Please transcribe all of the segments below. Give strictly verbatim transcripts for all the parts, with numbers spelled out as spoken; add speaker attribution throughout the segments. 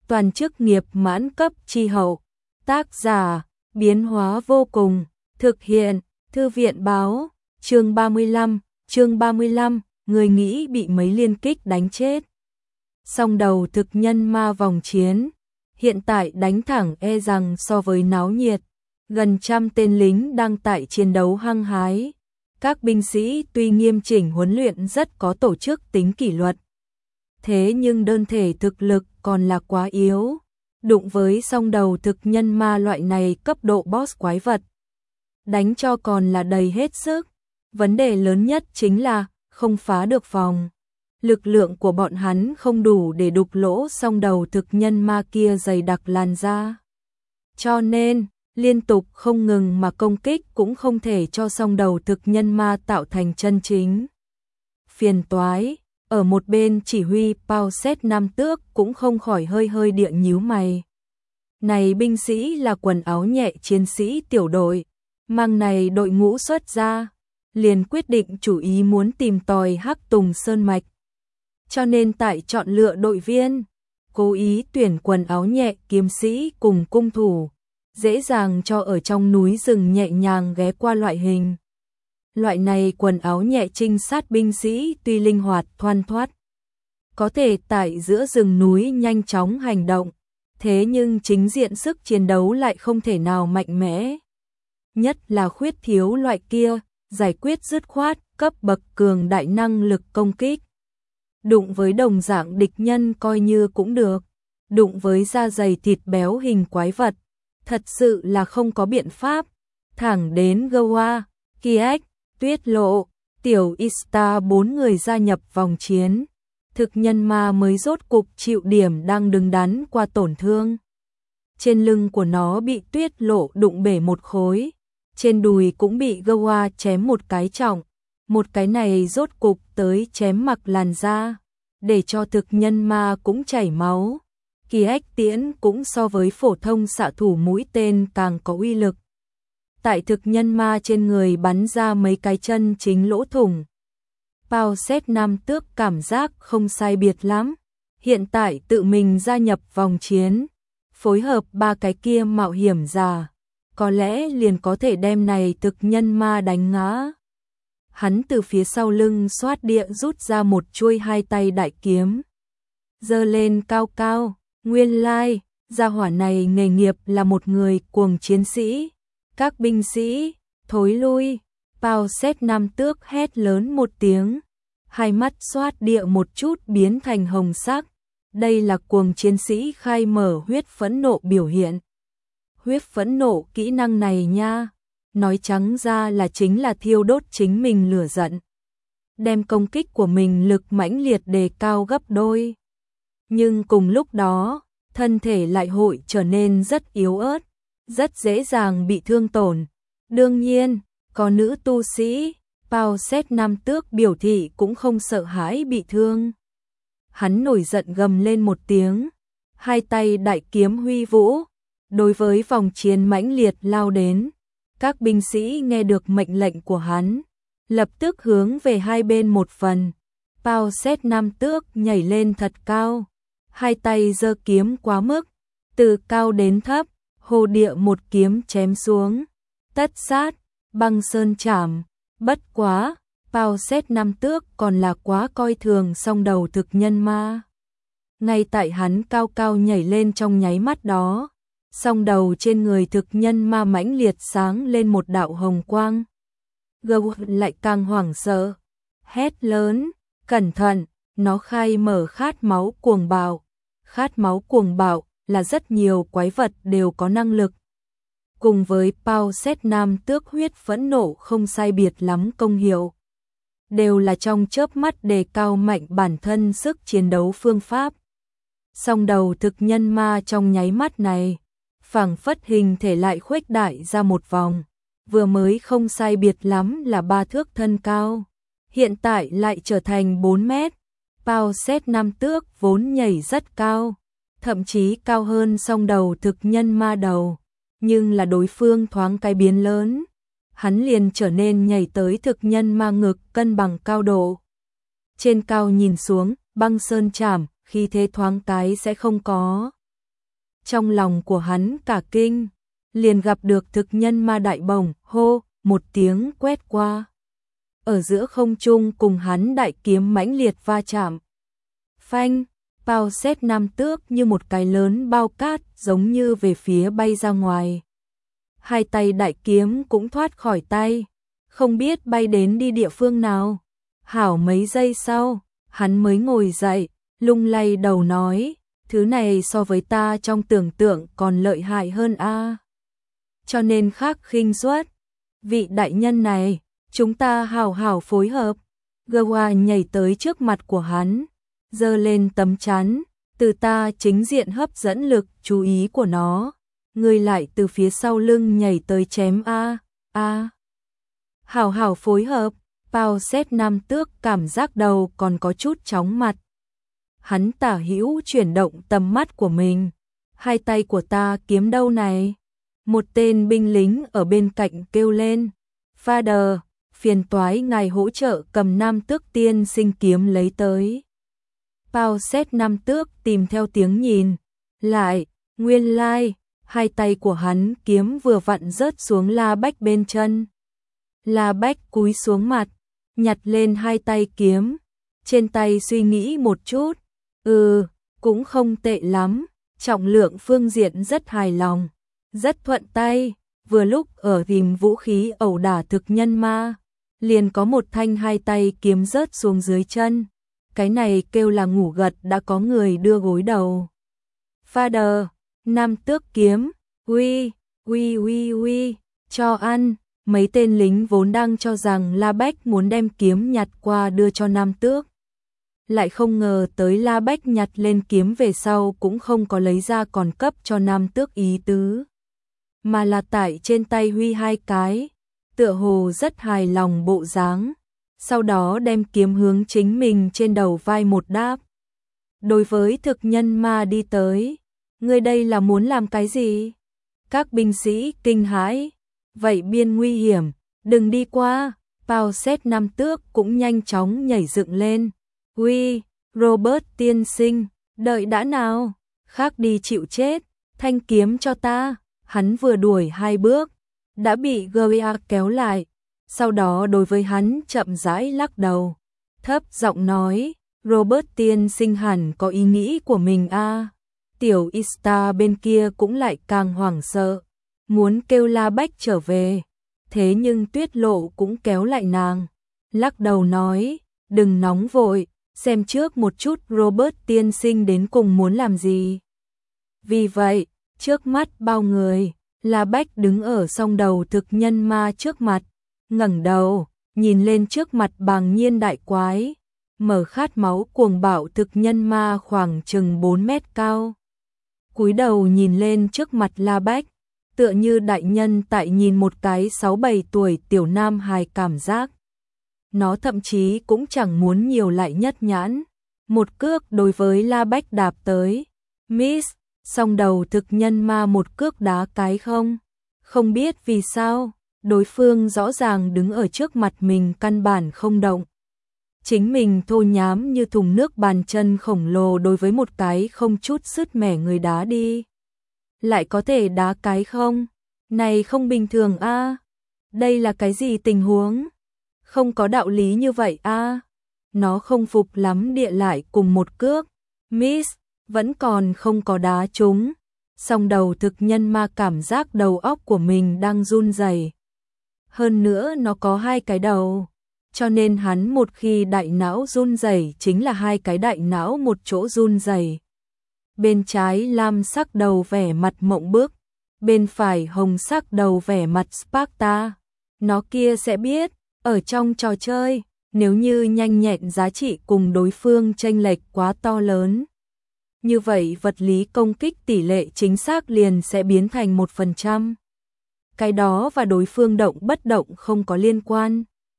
Speaker 1: toàn chức nghiệp mãn cấp chi hậu. Tác giả, biến hóa vô cùng, thực hiện, thư viện báo, chương ba mươi lăm, chương ba mươi lăm, người nghĩ bị mấy liên kích đánh chết. Song đầu thực nhân ma vòng chiến, hiện tại đánh thẳng e rằng so với náo nhiệt, gần trăm tên lính đang tại chiến đấu hăng hái. Các binh sĩ tuy nghiêm chỉnh huấn luyện rất có tổ chức tính kỷ luật, thế nhưng đơn thể thực lực còn là quá yếu. Đụng với song đầu thực nhân ma loại này cấp độ boss quái vật, đánh cho còn là đầy hết sức. Vấn đề lớn nhất chính là không phá được phòng. Lực lượng của bọn hắn không đủ để đục lỗ song đầu thực nhân ma kia dày đặc làn ra. Cho nên, liên tục không ngừng mà công kích cũng không thể cho song đầu thực nhân ma tạo thành chân chính phiền toái. Ở một bên chỉ huy Pao Xét Nam Tước cũng không khỏi hơi hơi địa nhíu mày. Này binh sĩ là quần áo nhẹ chiến sĩ tiểu đội, mang này đội ngũ xuất ra, liền quyết định chủ ý muốn tìm tòi Hắc Tùng Sơn Mạch. Cho nên tại chọn lựa đội viên, cố ý tuyển quần áo nhẹ kiếm sĩ cùng cung thủ, dễ dàng cho ở trong núi rừng nhẹ nhàng ghé qua loại hình. Loại này quần áo nhẹ trinh sát binh sĩ tuy linh hoạt thoăn thoắt, có thể tại giữa rừng núi nhanh chóng hành động, thế nhưng chính diện sức chiến đấu lại không thể nào mạnh mẽ. Nhất là khuyết thiếu loại kia, giải quyết dứt khoát, cấp bậc cường đại năng lực công kích. Đụng với đồng dạng địch nhân coi như cũng được, đụng với da dày thịt béo hình quái vật, thật sự là không có biện pháp. Thẳng đến Goa, Kiek, Tuyết Lộ, Tiểu Ista bốn người gia nhập vòng chiến, thực nhân ma mới rốt cục chịu điểm đang đứng đắn qua tổn thương. Trên lưng của nó bị Tuyết Lộ đụng bể một khối, trên đùi cũng bị Goa chém một cái trọng, một cái này rốt cục tới chém mặc làn da, để cho thực nhân ma cũng chảy máu. Kiek tiễn cũng so với phổ thông xạ thủ mũi tên càng có uy lực. Tại thực nhân ma trên người bắn ra mấy cái chân chính lỗ thủng. Pao Xét Nam Tước cảm giác không sai biệt lắm, hiện tại tự mình gia nhập vòng chiến, phối hợp ba cái kia mạo hiểm giả, có lẽ liền có thể đem này thực nhân ma đánh ngã. Hắn từ phía sau lưng xoát địa rút ra một chuôi hai tay đại kiếm, giơ lên cao cao. Nguyên lai, gia hỏa này nghề nghiệp là một người cuồng chiến sĩ. Các binh sĩ, thối lui. Pao Xét Nam Tước hét lớn một tiếng, hai mắt xoát địa một chút biến thành hồng sắc. Đây là cuồng chiến sĩ khai mở huyết phẫn nộ biểu hiện. Huyết phẫn nộ kỹ năng này nha, nói trắng ra là chính là thiêu đốt chính mình lửa giận, đem công kích của mình lực mãnh liệt đề cao gấp đôi. Nhưng cùng lúc đó, thân thể lại hội trở nên rất yếu ớt, rất dễ dàng bị thương tổn. Đương nhiên, có nữ tu sĩ, Pao Xét Nam Tước biểu thị cũng không sợ hãi bị thương. Hắn nổi giận gầm lên một tiếng, hai tay đại kiếm huy vũ, đối với vòng chiến mãnh liệt lao đến. Các binh sĩ nghe được mệnh lệnh của hắn, lập tức hướng về hai bên một phần. Pao Xét Nam Tước nhảy lên thật cao, hai tay giơ kiếm quá mức, từ cao đến thấp, hồ địa một kiếm chém xuống, tất sát, băng sơn chảm. Bất quá, Pao Xét Nam Tước còn là quá coi thường song đầu thực nhân ma. Ngay tại hắn cao cao nhảy lên trong nháy mắt đó, song đầu trên người thực nhân ma mãnh liệt sáng lên một đạo hồng quang. Gâu lại càng hoảng sợ, hét lớn, cẩn thận, nó khai mở khát máu cuồng bạo. Khát máu cuồng bạo là rất nhiều quái vật đều có năng lực. Cùng với Pao Xét Nam Tước huyết phẫn nộ không sai biệt lắm công hiệu, đều là trong chớp mắt đề cao mạnh bản thân sức chiến đấu phương pháp. Song đầu thực nhân ma trong nháy mắt này, phảng phất hình thể lại khuếch đại ra một vòng, vừa mới không sai biệt lắm là ba thước thân cao, hiện tại lại trở thành bốn mét. Pao Xét Nam Tước vốn nhảy rất cao, thậm chí cao hơn song đầu thực nhân ma đầu, nhưng là đối phương thoáng cái biến lớn, hắn liền trở nên nhảy tới thực nhân ma ngực cân bằng cao độ. Trên cao nhìn xuống, băng sơn chảm, khi thế thoáng cái sẽ không có. Trong lòng của hắn cả kinh, liền gặp được thực nhân ma đại bổng, hô, một tiếng quét qua. Ở giữa không trung cùng hắn đại kiếm mãnh liệt va chạm. Phanh, Pao Xét Nam Tước như một cái lớn bao cát giống như về phía bay ra ngoài. Hai tay đại kiếm cũng thoát khỏi tay, không biết bay đến đi địa phương nào. Hảo mấy giây sau, hắn mới ngồi dậy, lung lay đầu nói, thứ này so với ta trong tưởng tượng còn lợi hại hơn a. Cho nên khác khinh suất. Vị đại nhân này, chúng ta hảo hảo phối hợp. Gawa nhảy tới trước mặt của hắn, giơ lên tấm chắn, từ ta chính diện hấp dẫn lực chú ý của nó. Người lại từ phía sau lưng nhảy tới chém a, a. Hảo hảo phối hợp, Pao Xét Nam Tước cảm giác đầu còn có chút chóng mặt. Hắn tả hữu chuyển động tầm mắt của mình. Hai tay của ta kiếm đâu này? Một tên binh lính ở bên cạnh kêu lên. Father, phiền toái ngài hỗ trợ cầm Nam Tước tiên sinh kiếm lấy tới. Pao Xét Nam Tước tìm theo tiếng nhìn. Lại, nguyên lai, like, hai tay của hắn kiếm vừa vặn rớt xuống La Bách bên chân. La Bách cúi xuống mặt, nhặt lên hai tay kiếm. Trên tay suy nghĩ một chút. Ừ, cũng không tệ lắm, trọng lượng phương diện rất hài lòng, rất thuận tay. Vừa lúc ở tìm vũ khí ẩu đả thực nhân ma, liền có một thanh hai tay kiếm rớt xuống dưới chân. Cái này kêu là ngủ gật đã có người đưa gối đầu. Father, Nam Tước kiếm, uy, uy uy uy, cho ăn. Mấy tên lính vốn đang cho rằng La Bách muốn đem kiếm nhặt qua đưa cho Nam Tước. Lại không ngờ tới La Bách nhặt lên kiếm về sau cũng không có lấy ra còn cấp cho Nam Tước ý tứ. Mà là tại trên tay huy hai cái, tựa hồ rất hài lòng bộ dáng. Sau đó đem kiếm hướng chính mình trên đầu vai một đáp. Đối với thực nhân ma đi tới, người đây là muốn làm cái gì? Các binh sĩ kinh hãi. Vậy biên nguy hiểm, đừng đi qua. Pao Xét Nam Tước cũng nhanh chóng nhảy dựng lên. Uy, Robert tiên sinh, đợi đã nào, khác đi chịu chết, thanh kiếm cho ta. Hắn vừa đuổi hai bước, đã bị Gawa kéo lại. Sau đó đối với hắn chậm rãi lắc đầu, thấp giọng nói, Robert tiên sinh hẳn có ý nghĩ của mình a. À. Tiểu Ista bên kia cũng lại càng hoảng sợ, muốn kêu La Bách trở về. Thế nhưng Tuyết Lộ cũng kéo lại nàng, lắc đầu nói, đừng nóng vội, xem trước một chút Robert tiên sinh đến cùng muốn làm gì. Vì vậy, trước mắt bao người, La Bách đứng ở song đầu thực nhân ma trước mặt, ngẩng đầu, nhìn lên trước mặt Bàng Nhiên đại quái, mở khát máu cuồng bạo thực nhân ma khoảng chừng bốn mét cao. Cúi đầu nhìn lên trước mặt La Bách, tựa như đại nhân tại nhìn một cái sáu bảy tuổi tiểu nam hài cảm giác. Nó thậm chí cũng chẳng muốn nhiều lại nhất nhãn. Một cước đối với La Bách đạp tới. Miss, song đầu thực nhân ma một cước đá cái không. Không biết vì sao, đối phương rõ ràng đứng ở trước mặt mình căn bản không động. Chính mình thô nhám như thùng nước bàn chân khổng lồ đối với một cái không chút sứt mẻ người đá đi. Lại có thể đá cái không? Này không bình thường a. À? Đây là cái gì tình huống? Không có đạo lý như vậy a. À? Nó không phục lắm địa lại cùng một cước. Miss, vẫn còn không có đá trúng. Song đầu thực nhân ma cảm giác đầu óc của mình đang run rẩy. Hơn nữa nó có hai cái đầu. Cho nên hắn một khi đại não run rẩy chính là hai cái đại não một chỗ run rẩy. Bên trái lam sắc đầu vẻ mặt mộng bức, bên phải hồng sắc đầu vẻ mặt Sparta. Nó kia sẽ biết, ở trong trò chơi, nếu như nhanh nhẹn giá trị cùng đối phương chênh lệch quá to lớn. Như vậy vật lý công kích tỷ lệ chính xác liền sẽ biến thành một phần trăm. Cái đó và đối phương động bất động không có liên quan.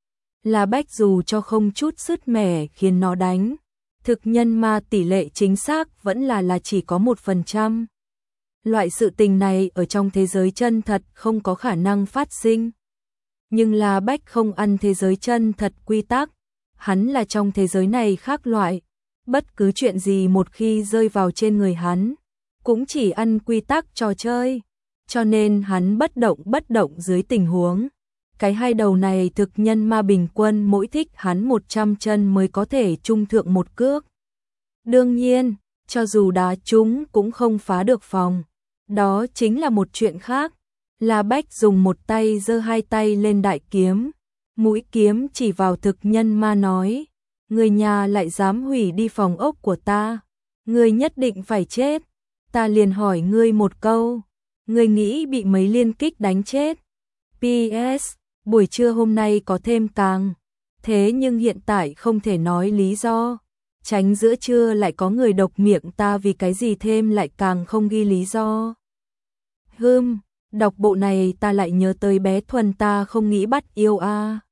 Speaker 1: La Bách dù cho không chút sứt mẻ khiến nó đánh. Thực nhân ma tỷ lệ chính xác vẫn là là chỉ có một phần trăm. Loại sự tình này ở trong thế giới chân thật không có khả năng phát sinh. Nhưng La Bách không ăn thế giới chân thật quy tắc. Hắn là trong thế giới này khác loại. Bất cứ chuyện gì một khi rơi vào trên người hắn, cũng chỉ ăn quy tắc trò chơi, cho nên hắn bất động bất động dưới tình huống. Cái hai đầu này thực nhân ma bình quân mỗi thích hắn một trăm chân mới có thể trung thượng một cước. Đương nhiên, cho dù đá chúng cũng không phá được phòng. Đó chính là một chuyện khác. La Bách dùng một tay giơ hai tay lên đại kiếm, mũi kiếm chỉ vào thực nhân ma nói, người nhà lại dám hủy đi phòng ốc của ta, ngươi nhất định phải chết. Ta liền hỏi ngươi một câu, ngươi nghĩ bị mấy liên kích đánh chết? pê ét Buổi trưa hôm nay có thêm càng, thế nhưng hiện tại không thể nói lý do. Tránh giữa trưa lại có người độc miệng ta vì cái gì thêm lại càng không ghi lý do. Hừm, đọc bộ này ta lại nhớ tới bé Thuần ta không nghĩ bắt yêu a. À.